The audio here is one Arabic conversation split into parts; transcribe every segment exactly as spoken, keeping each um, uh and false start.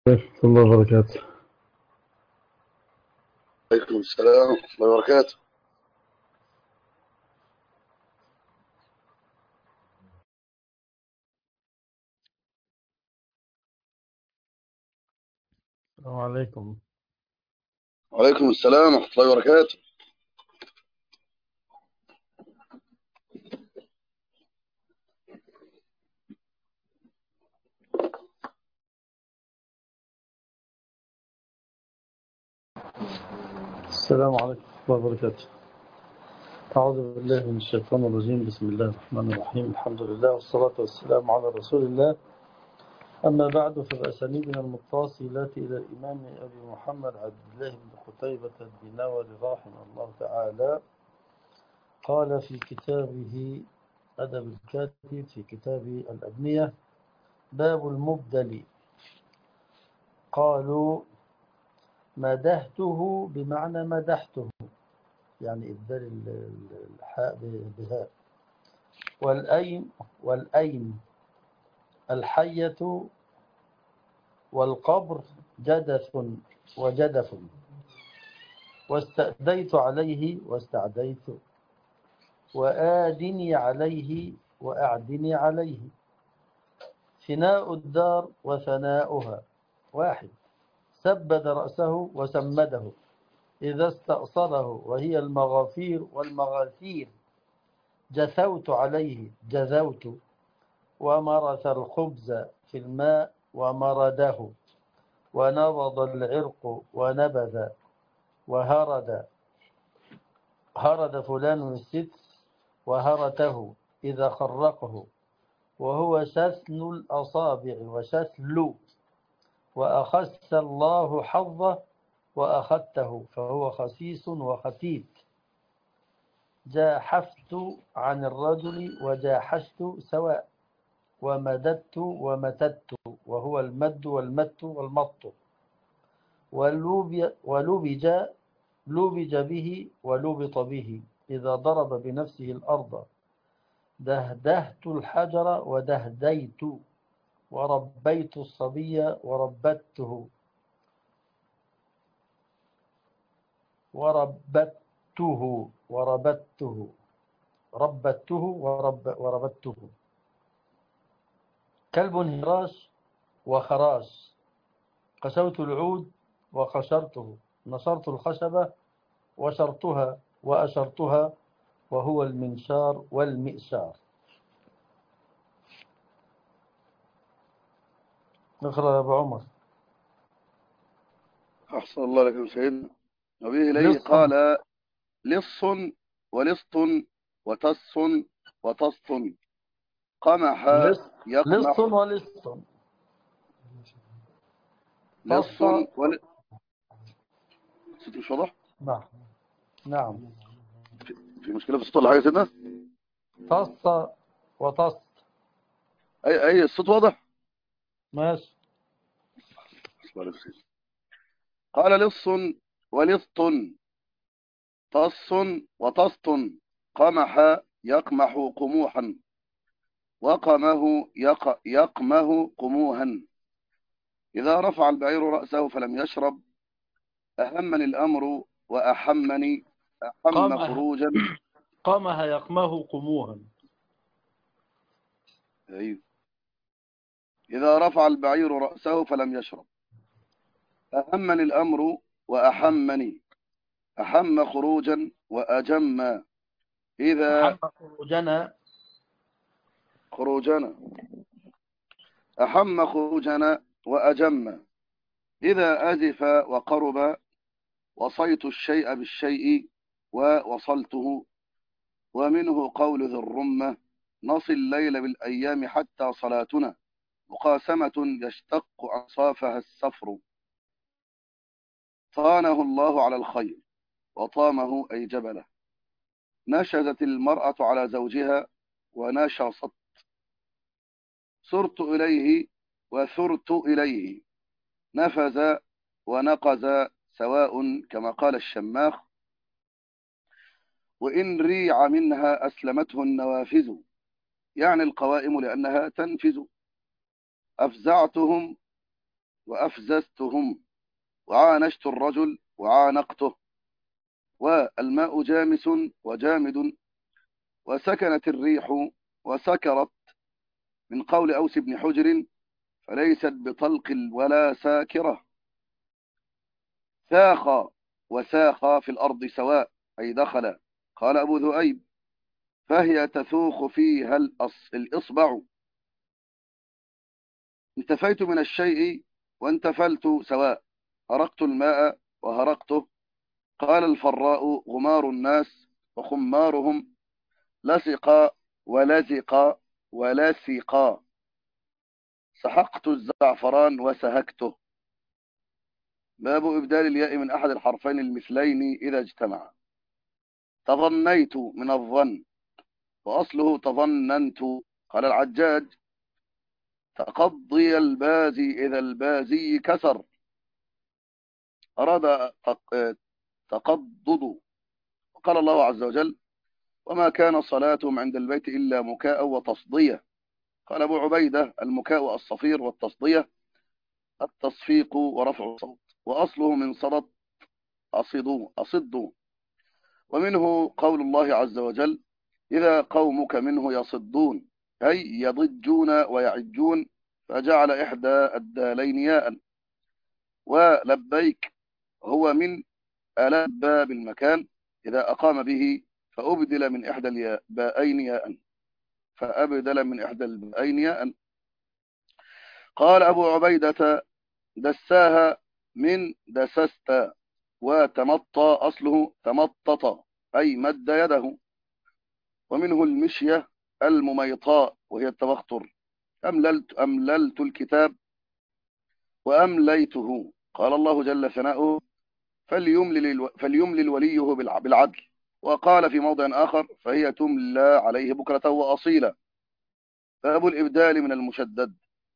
ورحمة الله وبركاته. عليكم السلام ورحمة الله وبركاته. السلام عليكم. وعليكم السلام ورحمة الله وبركاته. السلام عليكم ورحمة الله وبركاته. أعوذ بالله من الشيطان الرجيم. بسم الله الرحمن الرحيم. الحمد لله والصلاة والسلام على رسول الله. أما بعد، فبأسانيدنا المتصلة إلى الإمام أبي محمد عبد الله بن قتيبة الدينوري رحمه الله تعالى قال في كتابه أدب الكاتب في كتاب الأبنية: باب المبدل. قالوا: مدحته بمعنى مدحته، يعني إبدال الحاء بهاء. والأين والأين الحية والقبر جدث وجدف. واستأديت عليه واستعديت، وآدني عليه وأعدني عليه. فناء الدار وثناؤها واحد. سبد رأسه وسمده إذا استأصله، وهي المغافير والمغاثير. جثوت عليه جذوت. ومرث الخبز في الماء ومرده. ونبض العرق ونبذ. وهرد هرد فلان الستر وهرته إذا خرقه، وهو شثن الأصابع وشثل. وأخس الله حظه وأخذته، فهو خسيس وختيت. جاحفت عن الرجل وجاحشت سواء. ومددت ومتدت، وهو المد والمت والمط. ولبج لبج به ولبط به إذا ضرب بنفسه الأرض. دهدهت الحجر ودهديت. وربيت الصبي وربته وربته وربته ربته ورب وربته. كلب هراش وخراش. قسوت العود وقشرته. نصرت الخشبة وشرتها وأشرتها، وهو المنشار والمئشار. اقرأ يا أبو عمر. أحسن الله لكم سيدنا. وبه إليه لص قال: لص ولصط وتص وتص قمح لص لص يقمح. ولص. لص تص. ول صوت مش واضح؟ نعم نعم. في, في مشكلة في الصوت ولا حاجة يا سيدنا؟ تص وتص. أي أي الصوت واضح؟ ماشي. أحسن الله لكم سيدنا. قال: لص ولصط تص وتص قمح يقمح قموحا، وقمه يق يقمه قموها. إذا رفع البعير رأسه فلم يشرب، أهمني الأمر وأحمني. أحم قامها خروجا. قامها يقمه قموها. أيوه. إذا رفع البعير رأسه فلم يشرب، أهمني الأمر وأحمني. أحم خروجا وأجم. إذا أحم خروجنا. خروجنا أحم خروجنا وأجم. إذا أزف وقرب، وصيت الشيء بالشيء ووصلته. ومنه قول ذي الرمة: نصل الليل بالأيام حتى صلاتنا مقاسمة يشتق أنصافها السفر. صانه الله على الخير وطامه أي جبله. نشزت المرأة على زوجها ونشصت. سرت إليه وثرت إليه. نفذ ونقز سواء، كما قال الشماخ. وإن ريع منها أسلمته النوافذ، يعني القوائم لأنها تنفذ. أفزعتهم وأفززتهم، وعانشت الرجل وعانقته، والماء جامس وجامد، وسكنت الريح وسكرت، من قول أوس بن حجر فليست بطلق ولا ساكرة. ساخ وساخ في الأرض سواء، أي دخل. قال أبو ذؤيب فهي تثوخ فيها الإصبع. انتفيت من الشيء وانتفلت سواء، هرقت الماء وهرقته. قال الفراء غمار الناس وخمارهم، لصق ولزق ولسق. سحقت الزعفران وسهكته. باب إبدال الياء من أحد الحرفين المثلين إذا اجتمعا. تظنيت من الظن، وأصله تظننت. قال العجاج تقضي البازي إذا البازي كسر، أراد تقضض. قال الله عز وجل وما كان صلاتهم عند البيت إلا مكاء وتصدية. قال أبو عبيدة المكاء الصفير، والتصدية التصفيق ورفع الصوت، وأصله من صدت أصدوا أصدوا. ومنه قول الله عز وجل إذا قومك منه يصدون، أي يضجون ويعجون، فجعل إحدى الدالين ياء. ولبيك هو من ألبى بالمكان إذا أقام به، فأبدل من إحدى الباءين ياء فأبدل من إحدى الباءين ياء. قال أبو عبيدة دساها من دسست، وتمطى أصله تمطط، أي مد يده. ومنه المشية المميطاء، وهي التبختر. أمللت, أمللت الكتاب وأمليته. قال الله جل ثناؤه فليملل, فليملل وليه بالعدل. وقال في موضع آخر فهي تملى عليه بكرة وأصيلا. باب الإبدال من المشدد.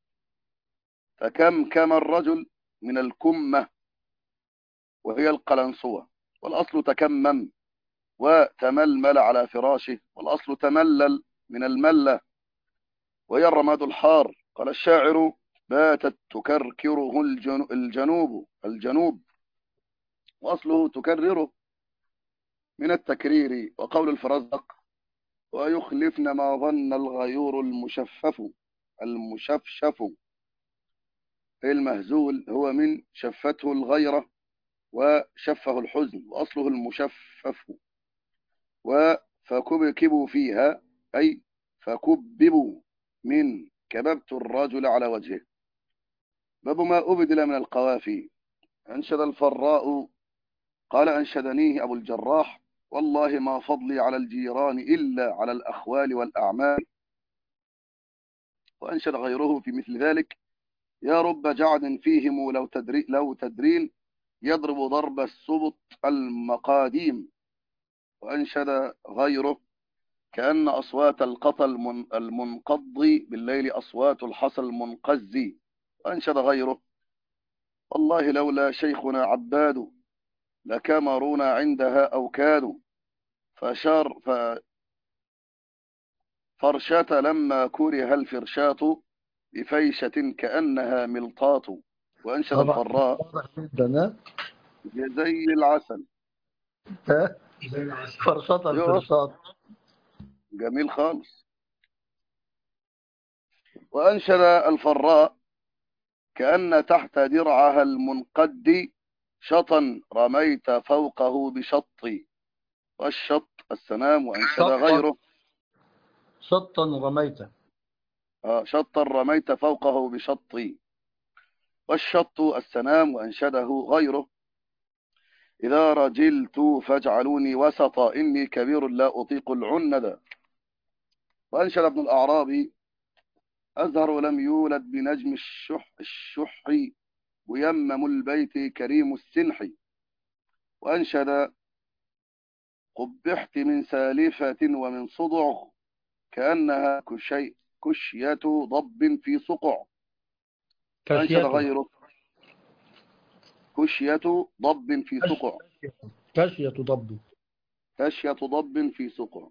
فكمكم الرجل من الكمة، وهي القلنسوة، والأصل تكمم. وتململ على فراشه، والأصل تملل من الملة، وهي الرماد الحار. قال الشاعر باتت تكركره الجنوب الجنوب، وأصله تكرره من التكرير. وقول الفرزدق ويخلفن ما ظن الغيور المشفف المشفشف، المهزول هو من شفته الغيرة وشفه الحزن، وأصله المشفف. وفكبكبوا فيها، أي فكببوا، من كببت الرجل على وجهه. باب ما أبدل من القوافي. أنشد الفراء قال أنشدنيه أبو الجراح والله ما فضلي على الجيران إلا على الأخوال والأعمال. وأنشد غيره في مثل ذلك يا رب جعد فيهم لو, تدري لو تدرين يضرب ضرب السبط المقاديم. وأنشد غيره كأن أصوات القطى المنقضي بالليل أصوات الحصى المنقزي. وأنشد غيره والله لولا شيخنا عباد لكمرونا عندها أو كادوا فشار ف فرشات لما كره الفرشات بفيشة كأنها ملطات. وأنشد طبعا الفراء واضح جدا. زي العسل. ها فرشاط يقف الفرشاط. جميل خالص. وأنشد الفراء كأن تحت درعها المنقد شطا رميت فوقه بشطي، والشط السنام. وأنشد غيره شطا رميت آه شطا رميت فوقه بشطي، والشط السنام. وأنشده غيره إذا رجلت فاجعلوني وسطا إني كبير لا أطيق العند. وأنشد ابن الأعرابي أزهر لم يولد بنجم الشح, الشح ويمم البيت كريم السنح. وأنشد قبحت من سالفة ومن صدع كأنها كشي كشية ضب في صقع. وأنشد كاشيته غيره كشية ضب في صقع كاشية ضب. كشية ضب في صقع.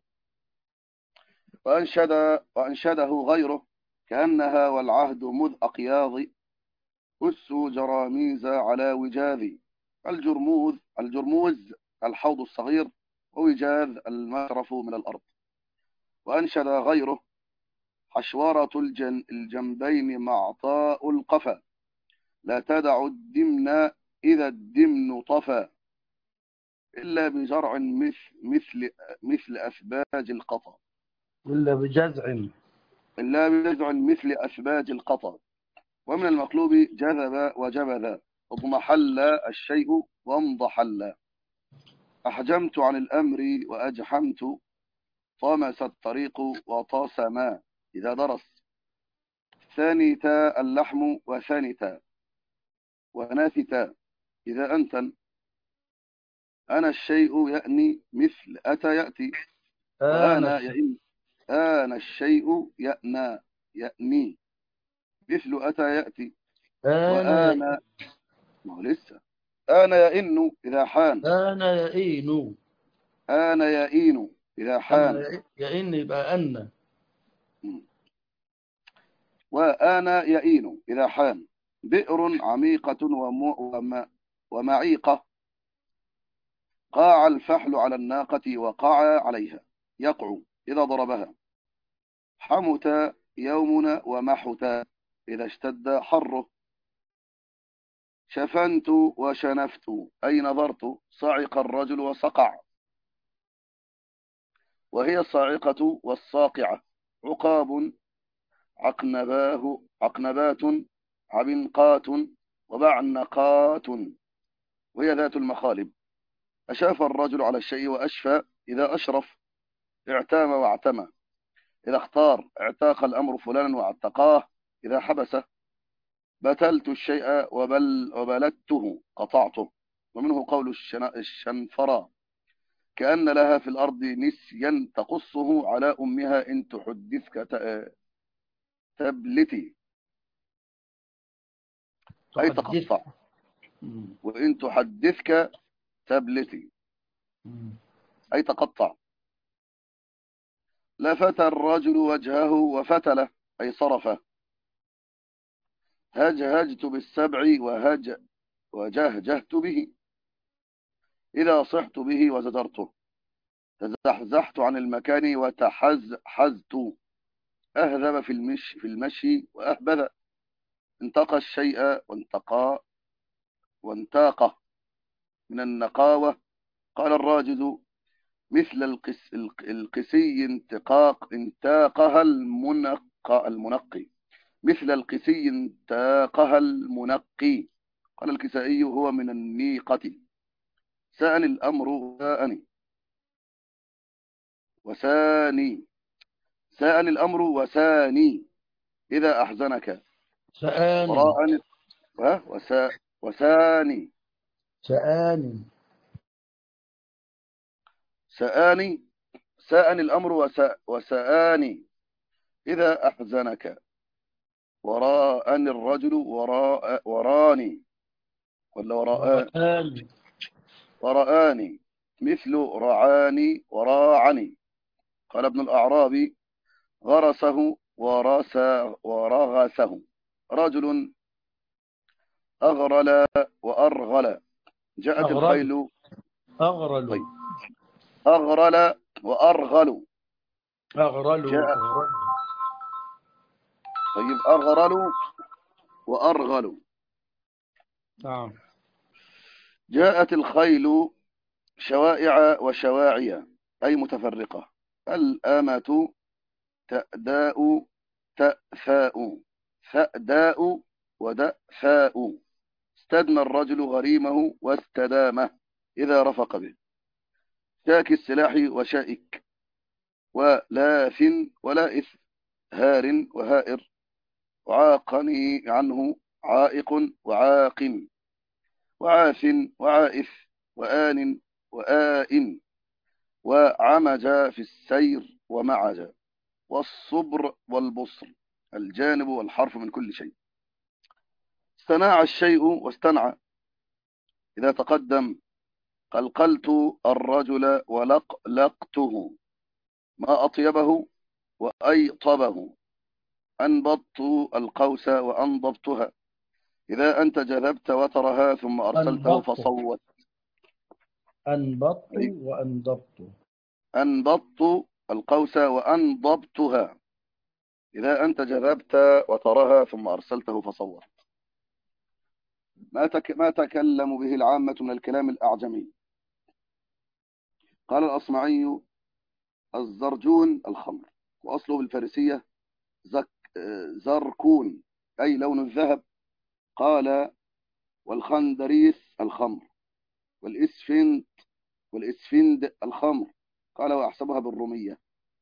وأنشد وأنشده غيره كأنها والعهد مذ أقياض أس جراميز على وجاذ. الجرموذ الجرموز الحوض الصغير، ووجاذ المغرف من الأرض. وأنشد غيره: حشورة الجن الجنبين معطاء القفا، لا تدع الدمن إذا الدمن طفى، إلا بجرع مثل مثل مثل أثباج القطا. إلا بجزع. إلا بجزع مثل أثباج القطا. ومن المقلوب جذب وجبذ، اضمحل الشيء وانضحل. أحجمت عن الأمر وأجحمت، طمس الطريق وطاسما إذا درس. ثاني تاء اللحم وثاني تاء وناث تاء إذا أنتن. أنا الشيء يأني مثل أتى يأتي، آن وآنا الشيء. يئن. آنا الشيء يأنى يأني مثل أتى يأتي، آن يئن. وآنا. ما هو لسه. آنا يئن إذا حان. آن يئين. آنا يئين إذا حان. أما يئن يبقى أن. وآنا يئين إذا حان. بئر عميقة وم... ومعيقة، قاع الفحل على الناقة وقع عليها، يقع إذا ضربها. حمت يومنا ومحت إذا اشتد حره. شفنت وشنفت أي نظرت. صعق الرجل وصقع، وهي الصاعقة والصاقعة. عقاب عقنباه عقنبات عبنقات وبعنقات، وهي ذات المخالب. أشاف الرجل على الشيء وأشفى إذا أشرف. اعتام واعتمى إذا اختار. اعتاق الأمر فلانا واعتقاه إذا حبسه. بتلت الشيء وبل وبلدته قطعته. ومنه قول الشنفرة: كأن لها في الأرض نسيا تقصه على أمها إن تحدثك تبلتي، أي تحدث. تقطع. وإن تحدثك تبلتي أي تقطع. لفت الرجل وجهه وفتله أي صرفه. هجهجت بالسبع وهج وجهجهت به إذا صحت به وزجرته. تزحزحت عن المكان وتحزحزت. أهذب في المشي في المشي وأهبذ. انتقى الشيء وانتقى وانتاقه من النقاوة. قال الراجز: مثل القس القسي انتقاق انتاقها المنقى المنقي. مثل القسي انتاقها المنقي. قال الكسائي: هو من النيقة. سأني الأمر ساءني وساني. ساءني الأمر وساني إذا أحزنك. سآن. وراءني وسا وساني. سآن. سآني ساءني الأمر وسا وسآني إذا أحزنك. وراءني الرجل وراء وراني ولا وراء ورآن. ورآني مثل رعاني وراعني. قال ابن الأعرابي: غرسه ورس ورغسه. رجل أغرل وأرغل. جاءت أغرل. الخيل. أغرل. طيب، أغرل وأرغل. أغرل. جاء أغرل. طيب أغرل وأرغل. نعم. جاءت الخيل شوائع وشواعية أي متفرقة. الآمة تأداء تأفاء. فأداء ودأفاء. استدنى الرجل غريمه واستدامه إذا رفق به. شاك السلاح وشائك. ولاث ولائث. هار وهائر. وعاقني عنه عائق وعاق. وعاف وعائف. وآن وآئن. وعمج في السير ومعج. والصبر والبصر الجانب والحرف من كل شيء. استناع الشيء واستنعى إذا تقدم. قلقلت الرجل ولقلقته. ما أطيبه وأيطبه. أنبضت القوس وأنضبتها. إذا أنت جذبت وترها ثم أرسلته أنبطت فصوت. أنبطت أي وأنضبت. أنبضت القوس وأنضبتها. إذا أنت جذبت وترها ثم أرسلته فصوت. ما تك ما تكلم به العامة من الكلام الأعجمي. قال الأصمعي: الزرجون الخمر، وأصله بالفارسية زك زركون أي لون الذهب. قال: والخندريس الخمر، والإسفند والإسفند الخمر. قال: وأحسبها بالرومية.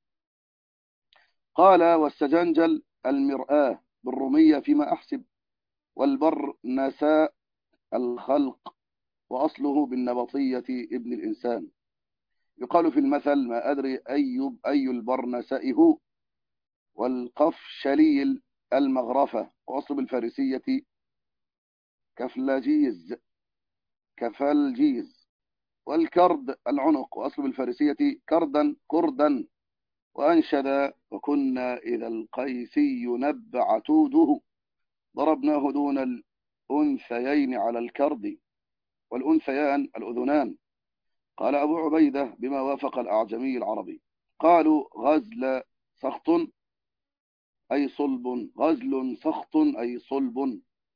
قال: والسجنجل المرآة بالرومية فيما أحسب، والبرنساء الخلق، وأصله بالنبطية ابن الإنسان. يقال في المثل: ما أدري أي أي البرنساء هو. والقفشليل المغرفة، وأصل بالفارسية كفلجيز كفلجيز. والكرد العنق، وأصل بالفارسية كردا كردا. وأنشد: وكنا إذا القيسي نب عتوده، ضربناه دون الأنثيين على الكرد، والأنثيان الأذنان. قال أبو عبيدة: بما وافق الأعجمي العربي. قالوا: غزل سخط أي صلب، غزل سخط أي صلب.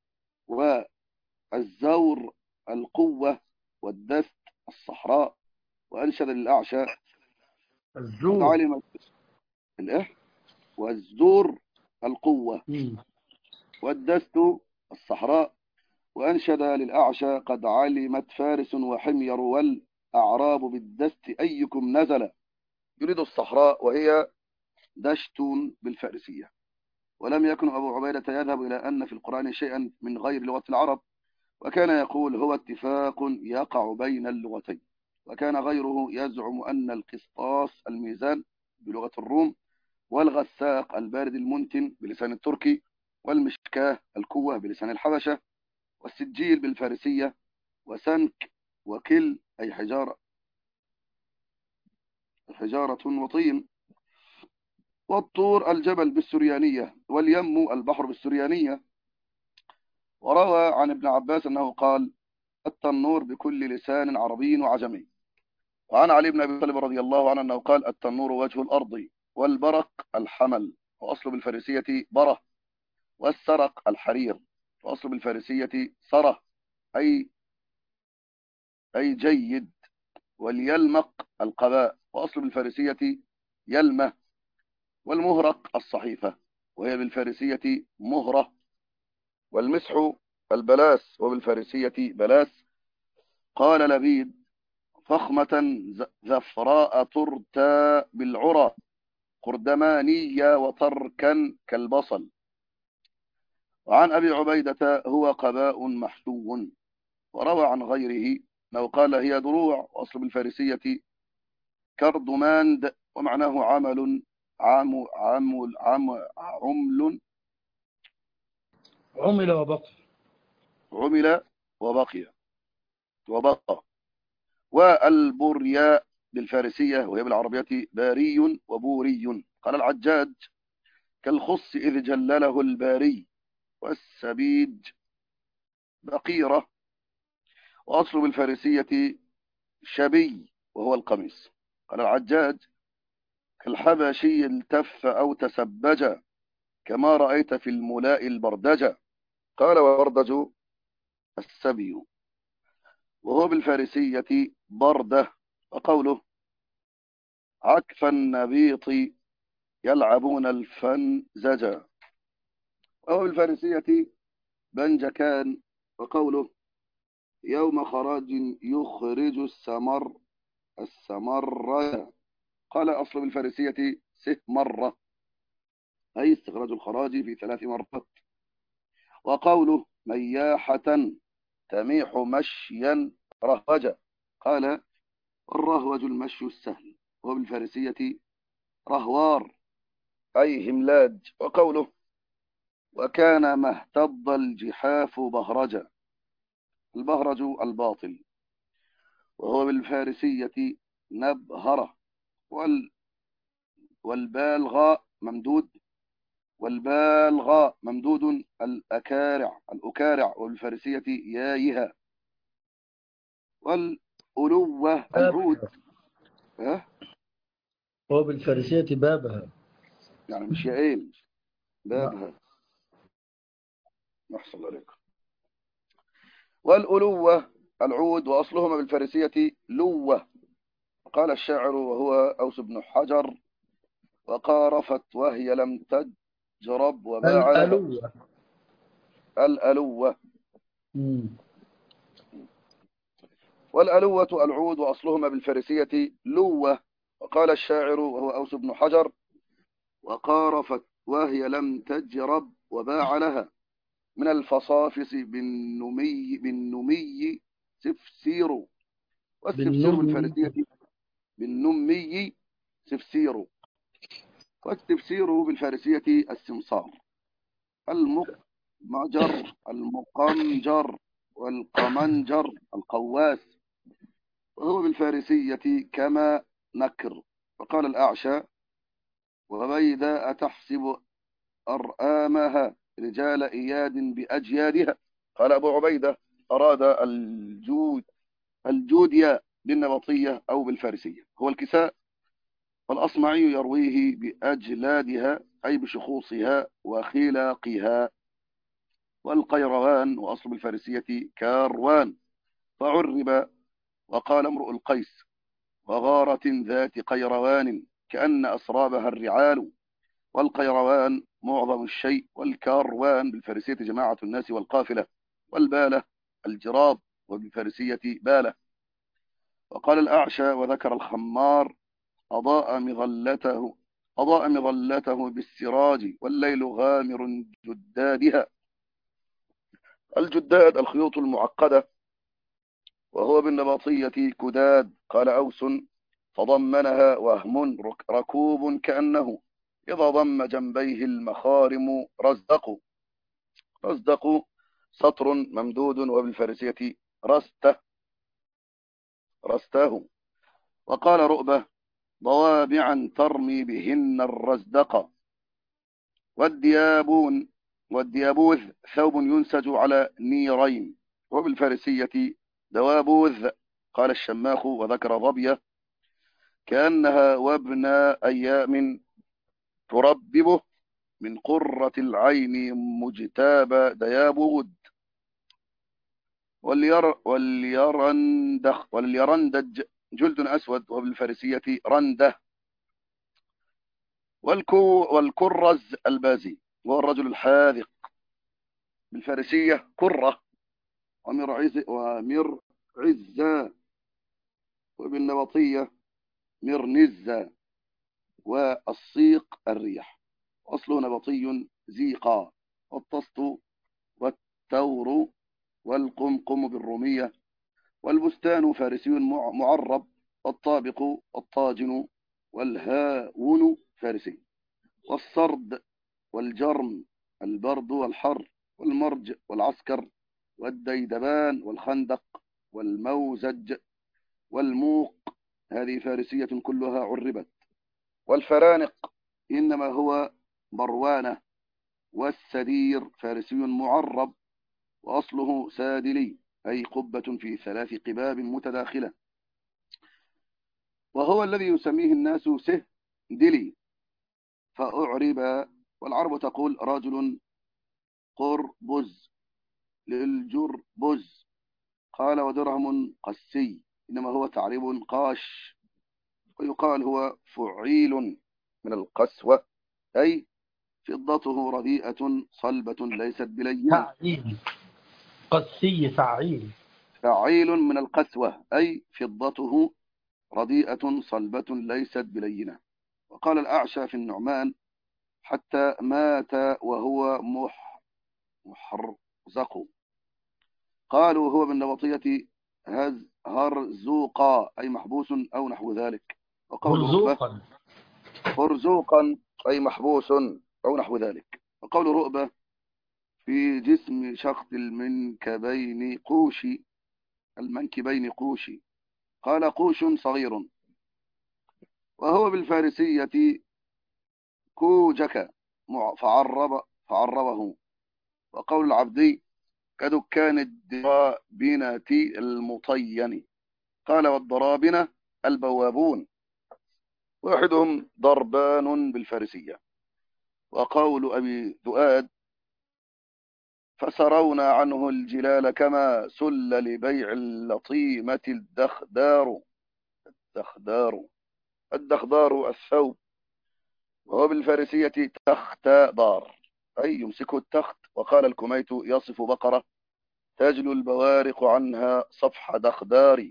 والزور القوة، والدست الصحراء. وأنشد للأعشى: قد الزور. علمت الإح والزور القوة، مم. والدست الصحراء. وأنشد للأعشى: قد علمت فارس وحمير والأعراب بالدست أيكم نزل. يريد الصحراء، وهي دشت بالفارسية. ولم يكن أبو عبيدة يذهب إلى أن في القرآن شيئا من غير لغة العرب، وكان يقول: هو اتفاق يقع بين اللغتين. وكان غيره يزعم أن القسطاس الميزان بلغة الروم، والغساق البارد المنتن بلسان التركي، والمشكاه الكوة بلسان الحبشة، والسجيل بالفارسية، وسنك وكل أي حجارة حجارة وطين، والطور الجبل بالسريانية، واليم البحر بالسريانية. وروى عن ابن عباس أنه قال: التنور بكل لسان عربي وعجمي. وعن علي بن أبي طالب رضي الله عنه أنه قال: التنور وجه الأرض، والبرق الحمل، وأصل بالفارسية بره. والسرق الحرير، وأصل بالفارسية سره أي أي جيد. واليلمق القباء، وأصل بالفارسية يلمة. والمهرق الصحيفة، وهي بالفارسية مهرة. والمسح البلاس، وبالفارسية بلاس. قال لبيد: فخمة ذفراء ترتى بالعرى، قردمانية وتركا كالبصل. وعن أبي عبيدة: هو قباء محشو. وروى عن غيره أنه قال: هي دروع، وأصل بالفارسية كردماند، ومعناه عمل عام عام عام عمل عمل وبقي. عمل وبقي وبقى. والبرياء بالفارسية، وهي بالعربية باري وبوري. قال العجاج: كالخص إذ جلله الباري. والسبيج بقيرة، وأصل بالفارسية شبي، وهو القميص. قال العجاج: كالحبشي التف أو تسبج، كما رأيت في الملاء البردجة. قال: وبردج السبي، وهو بالفارسية بردة. وقوله: عكف النبيط يلعبون الفنزجة، وهو بالفارسية بنجكان. وقوله: يوم خراج يخرج السمر السمر. قال: أصل بالفارسية سهمرة أي استخراج الخراج في ثلاث مرات. وقوله: مياحة تميح مشيا رهوجا. قال: الرهوج المشي السهل، وهو بالفارسية رهوار أي هملاج. وقوله: وكان ما اهتض الجحاف بهرجا، البهرج الباطل، وهو بالفارسية نبهرة. وال والبالغاء ممدود، والبالغاء ممدود الأكارع الأكارع والفارسية يايها. والألوة العود. بابها. ها هو بالفارسية بابها. يعني مش يائين، نعم. بابها. نحصل عليك. والألوة العود وأصلهما بالفارسية لوة. قال الشاعر وهو أوس بن حجر: وقارفت وهي لم تجرب وباع لها. الألوة. الألوة. مم. والألوة العود وأصلهما بالفارسية لوة. وقال الشاعر وهو أوس بن حجر: وقارفت وهي لم تجرب وباع لها. من الفصافص بالنمي بالنمي سفسير. والسفسير بالنم. بالفارسية بالنمي سفسير. والسفسير بالفارسية السمسار. المقمجر المقمجر والقمنجر القواس، وهو بالفارسية كما نكر. وقال الأعشى: وبيدا أتحسب أرآمها رجال إياد بأجيادها. قال أبو عبيدة: أراد الجود الجودية بالنبطية أو بالفارسية هو الكساء. والأصمعي يرويه بأجلادها أي بشخوصها وخلاقها. والقيروان وأصل بالفارسية كاروان فعرب. وقال امرؤ القيس: وغارة ذات قيروان كأن أسرابها الرعال. والقيروان معظم الشيء. والكاروان بالفارسية جماعة الناس والقافلة. والبالة الجراب وبالفارسية بالة. وقال الأعشى وذكر الخمار: أضاء مظلته أضاء مظلته بالسراج والليل غامر جدادها. الجداد الخيوط المعقدة، وهو بالنبطية كداد. قال أوس: فضمنها وهم ركوب كأنه إذا ضم جنبيه المخارم رزدق. رزدق سطر ممدود وبالفارسية رسته رسته. وقال رؤبة: ضوابعا ترمي بهن الرزدق. والديابون والديابوذ ثوب ينسج على نيرين وبالفارسية دوابوذ. قال الشماخ وذكر ظبية: كأنها وابن أيام ترببه من قرة العين مجتاب ديابود. والير واليرندخ واليرندج جلد أسود وبالفارسية رنده. والكو والكرز البازي وهو الرجل الحاذق بالفارسية كرة. ومرعز ومرعزة وبالنبطية مرنزة. والصيق الريح أصله نبطي زيقا. والطست والتور والقمقم بالرومية. والبستان فارسي معرب. والطابق الطاجن والهاون فارسي. والصرد والجرم البرد والحر. والمرج والعسكر والديدبان والخندق والموزج والموق هذه فارسية كلها عربت. والفرانق إنما هو بروانة. والسدير فارسي معرب وأصله سادلي أي قبة في ثلاث قباب متداخلة، وهو الذي يسميه الناس سهدلي فأعرب. والعرب تقول رجل قربز للجربز. قال ودرهم قسي إنما هو تعريب قاش. ويقال هو فعيل من القسوة أي فضته رديئة صلبة ليست بلينة. فعيل. قسي فعيل. فعيل من القسوة أي فضته رديئة صلبة ليست بلينة. وقال الأعشى في النعمان: حتى مات وهو مح محرزق. قالوا هو بالنبطية هز هرزوقا أي محبوس أو نحو ذلك. وقول رؤبة مرزوقا. هرزوقا أي محبوس أو نحو ذلك. وقول رؤبة في جسم شخص المنكبين قوشي المنكبين قوشي. قال قوش صغير. وهو بالفارسية كوجك. فعرب فعربه. وقول العبدي كدكان الدرابنة المطين. قال والضرابنة البوابون، واحدهم ضربان بالفارسية. وقول أبي ذؤاد فسرونا عنه الجلال كما سل لبيع اللطيمة الدخدار. الدخدار الدخدار الثوب، وهو بالفارسية تختدار أي يمسكه التخت. وقال الكميت يصف بقرة تجلو البوارق عنها صفح دخدار.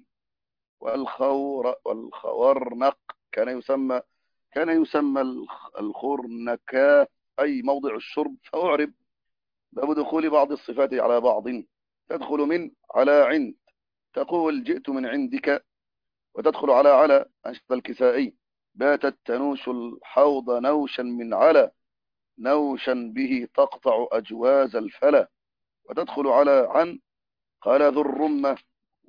والخور والخورنق كان يسمى كان يسمى الخرنكاء أي موضع الشرب. فأعرب باب دخول بعض الصفات على بعض. تدخل من على عند، تقول جئت من عندك. وتدخل على على أنشد الكسائي باتت تنوش الحوض نوشا من على، نوشا به تقطع أجواز الفلا. وتدخل على عن. قال ذو الرمة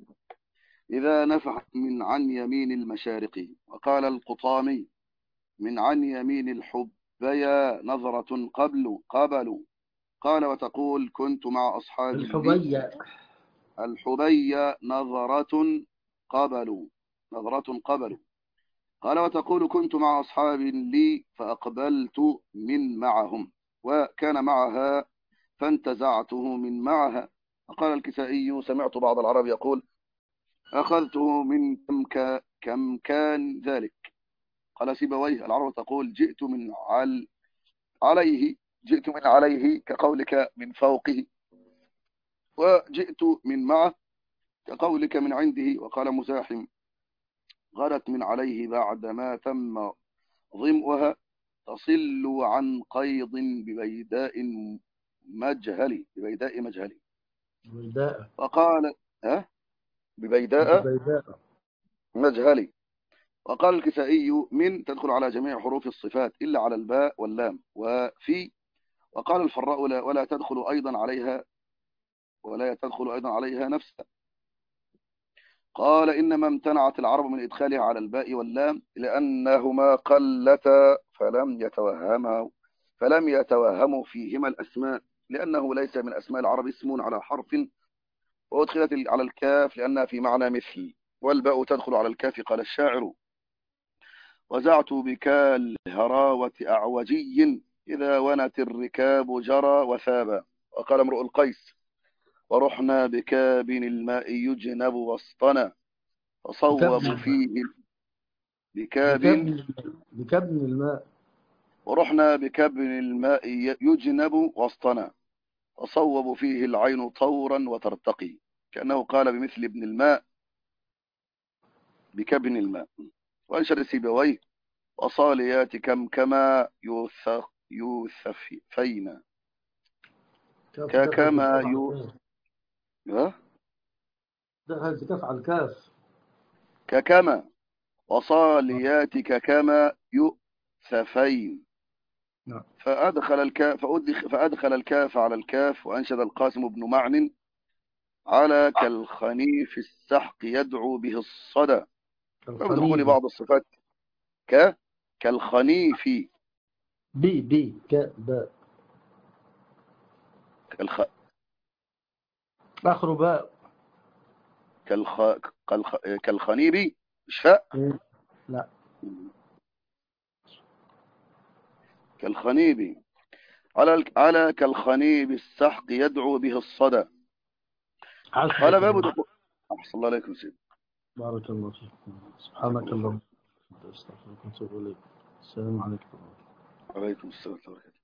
إذا نفحت من عن يمين المشارق. وقال القطامي من عن يمين الحبيا نظرة قبل قبل. قال وتقول كنت مع أصحاب لي. الحبية. الحبيا نظرة قبل نظرة قبل. قال وتقول كنت مع أصحاب لي فأقبلت من معهم. وكان معها فانتزعته من معها. وقال الكسائي سمعت بعض العرب يقول أخذته من كم, كا كم كان ذلك. قال سيبويه العرب تقول جئت من عل عليه جئت من عليه كقولك من فوقه، وجئت من معه كقولك من عنده. وقال مزاحم غدت من عليه بعدما تم ظمؤها تصل عن قيض ببيداء مجهل ببيداء مجهل. بيداء. وقال ها ببيداء بيداء. مجهل. وقال الكسائي من تدخل على جميع حروف الصفات إلا على الباء واللام وفي. وقال الفراء ولا, ولا تدخل أيضا عليها ولا تدخل أيضا عليها نفسها. قال إنما امتنعت العرب من إدخالها على الباء واللام لأنهما قلتا فلم يتوهموا فلم يتوهموا فيهما الأسماء، لأنه ليس من أسماء العرب اسم على حرف. وأدخلت على الكاف لأنها في معنى مثل. والباء تدخل على الكاف. قال الشاعر وزعت بك الهراوة أعوجي إذا ونت الركاب جرى وثابا. وقال امرؤ القيس ورحنا بكاب الماء يجنب وسطنا فصوب فيه بكاب بكبن الماء. ورحنا بكبن الماء يجنب وسطنا فصوب فيه العين طورا وترتقي. كأنه قال بمثل ابن الماء بكبن الماء. وأنشر سيبويه وصاليات كم كما يوثق يوثفين كما يو دخلت كف على الكاف ككما وصالياتك كما يؤثفين. نعم. فأدخل الكاف فأدخل الكاف على الكاف. وأنشد القاسم بن معن على كالخنيف السحق يدعو به الصدى. فبدخول بعض الصفات ك كالخنيف بي بي ك باء كالخ آخر باء كالخ كالخ كالخنيب مش فاء. لا كالخنيب على على كالخنيب السحق يدعو به الصدى. قال باب دخول. أحسن الله عليكم سيدي. بارك الله فيك. سبحانك اللهم استغفرك ونتوب إليك. السلام عليكم. وعليكم السلام ورحمة الله.